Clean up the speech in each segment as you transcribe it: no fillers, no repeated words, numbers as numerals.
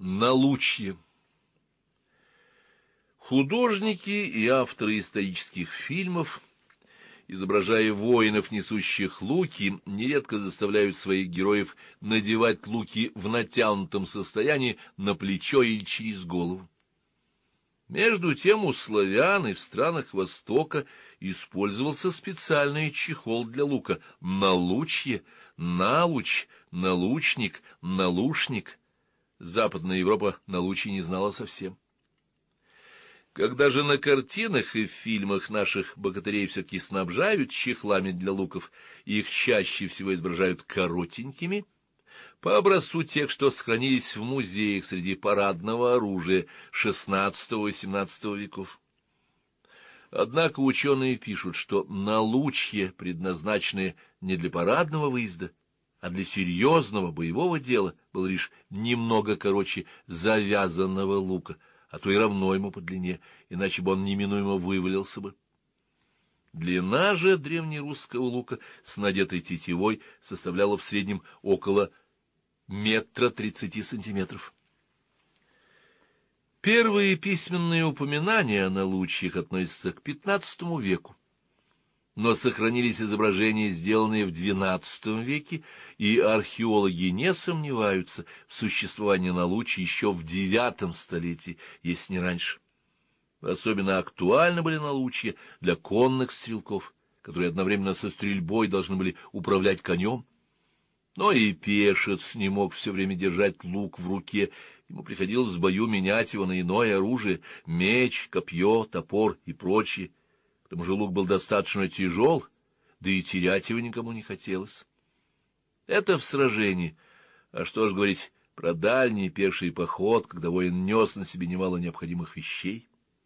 Налучье. Художники и авторы исторических фильмов, изображая воинов, несущих луки, нередко заставляют своих героев надевать луки в натянутом состоянии на плечо или через голову. Между тем у славян и в странах Востока использовался специальный чехол для лука — налучье, налуч, налучник, налушник. Западная Европа налучий не знала совсем. Когда же на картинах и в фильмах наших богатырей все-таки снабжают чехлами для луков, их чаще всего изображают коротенькими, по образцу тех, что сохранились в музеях среди парадного оружия XVI-XVIII веков. Однако ученые пишут, что налучье, предназначенное не для парадного выезда, а для серьезного боевого дела, было лишь немного короче завязанного лука, а то и равно ему по длине, иначе бы он неминуемо вывалился бы. Длина же древнерусского лука с надетой тетивой составляла в среднем около 1,30 м. Первые письменные упоминания о налучьях относятся к XV веку, но сохранились изображения, сделанные в XII веке, и археологи не сомневаются в существовании налучий еще в IX столетии, если не раньше. Особенно актуальны были налучья для конных стрелков, которые одновременно со стрельбой должны были управлять конем. Но и пешец не мог все время держать лук в руке, ему приходилось в бою менять его на иное оружие — меч, копье, топор и прочее. К тому же лук был достаточно тяжел, да и терять его никому не хотелось. Это в сражении, а что ж говорить про дальний пеший поход, когда воин нес на себе немало необходимых вещей.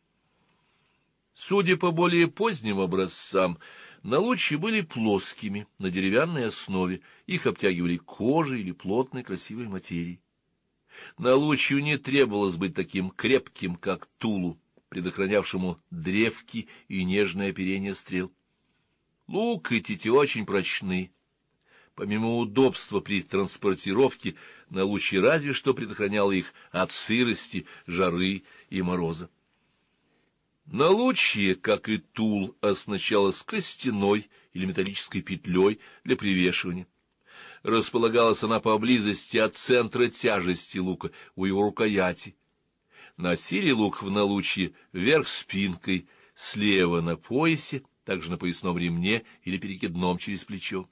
Судя по более поздним образцам, налучья были плоскими, на деревянной основе, их обтягивали кожей или плотной красивой материей. Налучью не требовалось быть таким крепким, как тулу, предохранявшему древки и нежное оперение стрел. Лук и тетива очень прочны. Помимо удобства при транспортировке, налучье разве что предохраняло их от сырости, жары и мороза. Налучье, как и тул, оснащалось костяной или металлической петлей для привешивания. Располагалась она поблизости от центра тяжести лука, у его рукояти. Носили лук в налучье вверх спинкой, слева на поясе, также на поясном ремне или перекидном через плечо.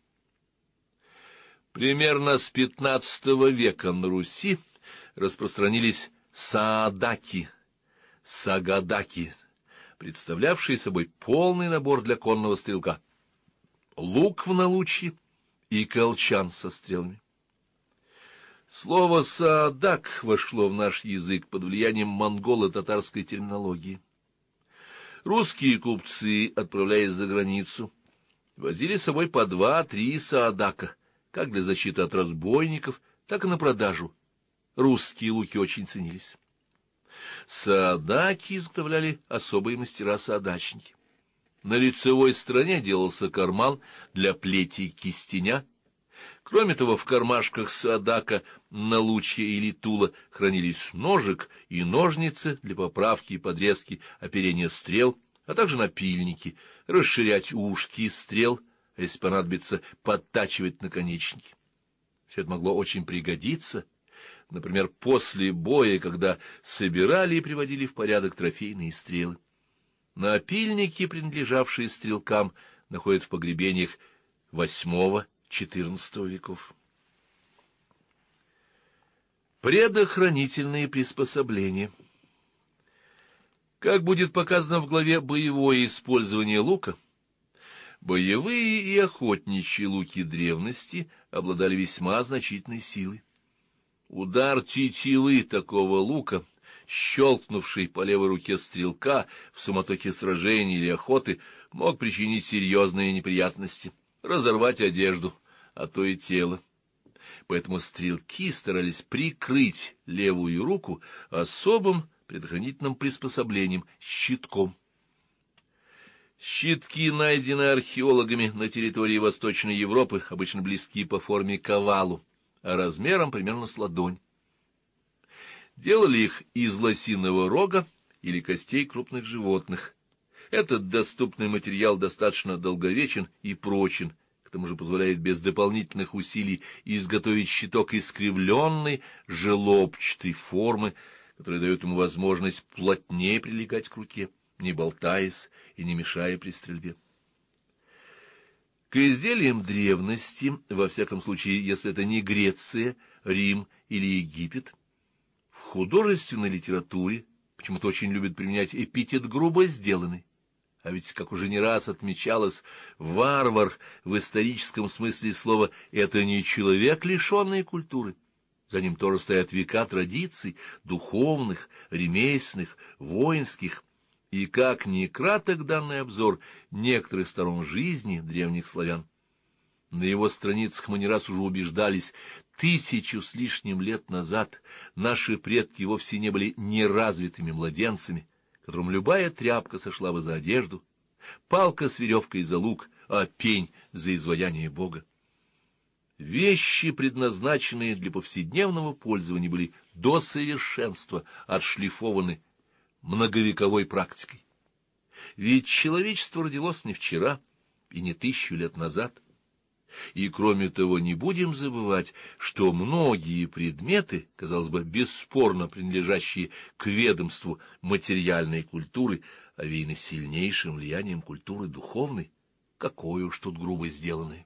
Примерно с XV века на Руси распространились саадаки, сагадаки, представлявшие собой полный набор для конного стрелка: лук в налучье и колчан со стрелами. Слово «саадак» вошло в наш язык под влиянием монголо-татарской терминологии. Русские купцы, отправляясь за границу, возили с собой по 2-3 саадака, как для защиты от разбойников, так и на продажу. Русские луки очень ценились. Саадаки изготовляли особые мастера-саадачники. На лицевой стороне делался карман для плети кистеня. Кроме того, в кармашках саадака, налучья или тула хранились ножик и ножницы для поправки и подрезки оперения стрел, а также напильники, расширять ушки стрел, а если понадобится, подтачивать наконечники. Все это могло очень пригодиться, например, после боя, когда собирали и приводили в порядок трофейные стрелы. Напильники, принадлежавшие стрелкам, находят в погребениях VIII-XIV веков. Предохранительные приспособления. Как будет показано в главе «Боевое использование лука», боевые и охотничьи луки древности обладали весьма значительной силой. Удар тетивы такого лука, щелкнувший по левой руке стрелка в суматохе сражений или охоты, мог причинить серьезные неприятности, разорвать одежду, а то и тело. Поэтому стрелки старались прикрыть левую руку особым предохранительным приспособлением — щитком. Щитки, найденные археологами на территории Восточной Европы, обычно близки по форме к овалу, а размером примерно с ладонь. Делали их из лосиного рога или костей крупных животных. Этот доступный материал достаточно долговечен и прочен, к тому же позволяет без дополнительных усилий изготовить щиток искривленной, желобчатой формы, которая дает ему возможность плотнее прилегать к руке, не болтаясь и не мешая при стрельбе. К изделиям древности, во всяком случае, если это не Греция, Рим или Египет, в художественной литературе почему-то очень любят применять эпитет «грубо сделанный». А ведь, как уже не раз отмечалось, варвар в историческом смысле слова — это не человек, лишенный культуры. За ним тоже стоят века традиций, духовных, ремесленных, воинских. И как ни краток данный обзор некоторых сторон жизни древних славян, на его страницах мы не раз уже убеждались, 1000 с лишним лет назад наши предки вовсе не были неразвитыми младенцами, которым любая тряпка сошла бы за одежду, палка с веревкой за лук, а пень за изваяние Бога. Вещи, предназначенные для повседневного пользования, были до совершенства отшлифованы многовековой практикой. Ведь человечество родилось не вчера и не 1000 лет назад. И, кроме того, не будем забывать, что многие предметы, казалось бы, бесспорно принадлежащие к ведомству материальной культуры, овеяны сильнейшим влиянием культуры духовной, какой уж тут грубо сделанное.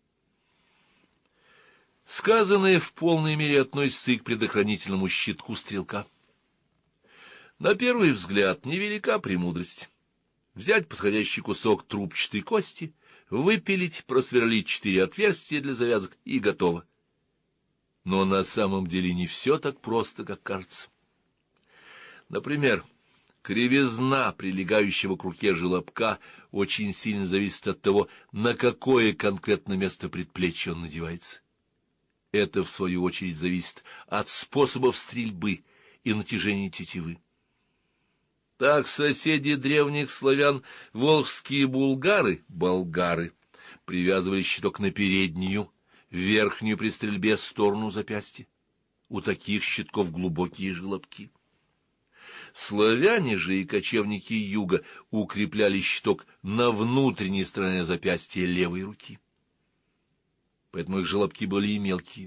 Сказанное в полной мере относится и к предохранительному щитку стрелка. На первый взгляд невелика премудрость. Взять подходящий кусок трубчатой кости, выпилить, просверлить 4 отверстия для завязок и готово. Но на самом деле не все так просто, как кажется. Например, кривизна прилегающего к руке желобка очень сильно зависит от того, на какое конкретно место предплечья он надевается. Это, в свою очередь, зависит от способов стрельбы и натяжения тетивы. Так соседи древних славян, волжские болгары, привязывали щиток на переднюю, верхнюю при стрельбе сторону запястья. У таких щитков глубокие желобки. Славяне же и кочевники юга укрепляли щиток на внутренней стороне запястья левой руки. Поэтому их желобки были и мелкие.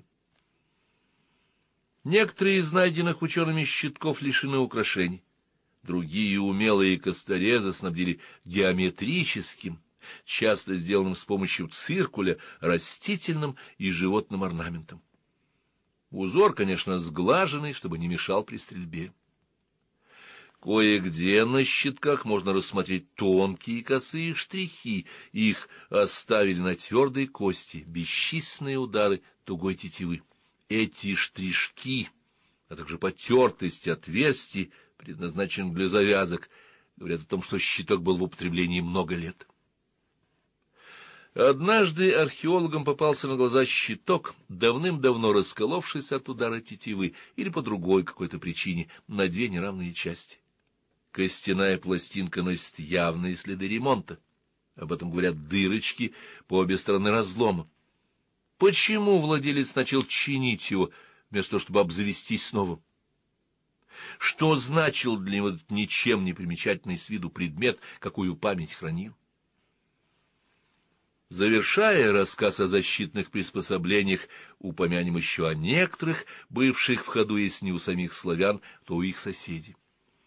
Некоторые из найденных учеными щитков лишены украшений. Другие умелые косторезы снабдили геометрическим, часто сделанным с помощью циркуля, растительным и животным орнаментом. Узор, конечно, сглаженный, чтобы не мешал при стрельбе. Кое-где на щитках можно рассмотреть тонкие косые штрихи, их оставили на твердой кости бесчисленные удары тугой тетивы. Эти штришки, а также потертость отверстий, предназначен для завязок, говорят о том, что щиток был в употреблении много лет. Однажды археологам попался на глаза щиток, давным-давно расколовшийся от удара тетивы или по другой какой-то причине на 2 неравные части. Костяная пластинка носит явные следы ремонта. Об этом говорят дырочки по обе стороны разлома. Почему владелец начал чинить его, вместо того, чтобы обзавестись новым? Что значил для него этот ничем не примечательный с виду предмет, какую память хранил? Завершая рассказ о защитных приспособлениях, упомянем еще о некоторых, бывших в ходу, если не у самих славян, то у их соседей.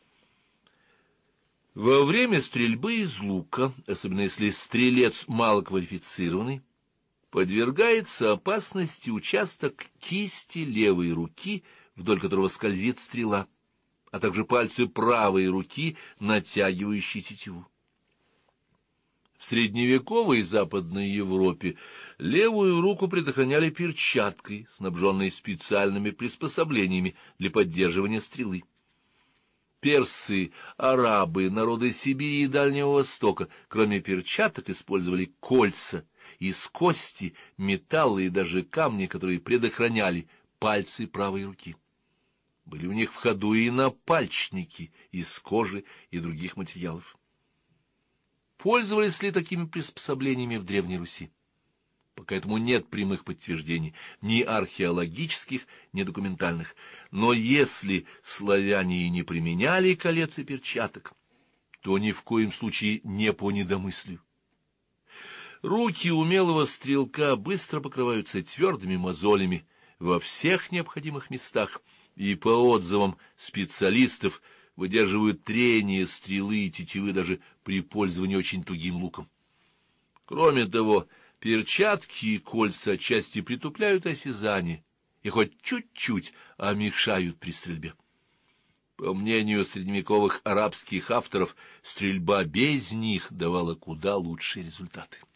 Во время стрельбы из лука, особенно если стрелец малоквалифицированный, подвергается опасности участок кисти левой руки, вдоль которого скользит стрела, а также пальцы правой руки, натягивающие тетиву. В средневековой Западной Европе левую руку предохраняли перчаткой, снабженной специальными приспособлениями для поддерживания стрелы. Персы, арабы, народы Сибири и Дальнего Востока, кроме перчаток, использовали кольца из кости, металла и даже камни, которые предохраняли пальцы правой руки. Были у них в ходу и напальчники из кожи и других материалов. Пользовались ли такими приспособлениями в Древней Руси? Пока этому нет прямых подтверждений, ни археологических, ни документальных. Но если славяне и не применяли колец и перчаток, то ни в коем случае не по недомыслию. Руки умелого стрелка быстро покрываются твердыми мозолями во всех необходимых местах, и по отзывам специалистов выдерживают трение стрелы и тетивы даже при пользовании очень тугим луком. Кроме того, перчатки и кольца отчасти притупляют осязание и хоть чуть-чуть, а мешают при стрельбе. По мнению средневековых арабских авторов, стрельба без них давала куда лучшие результаты.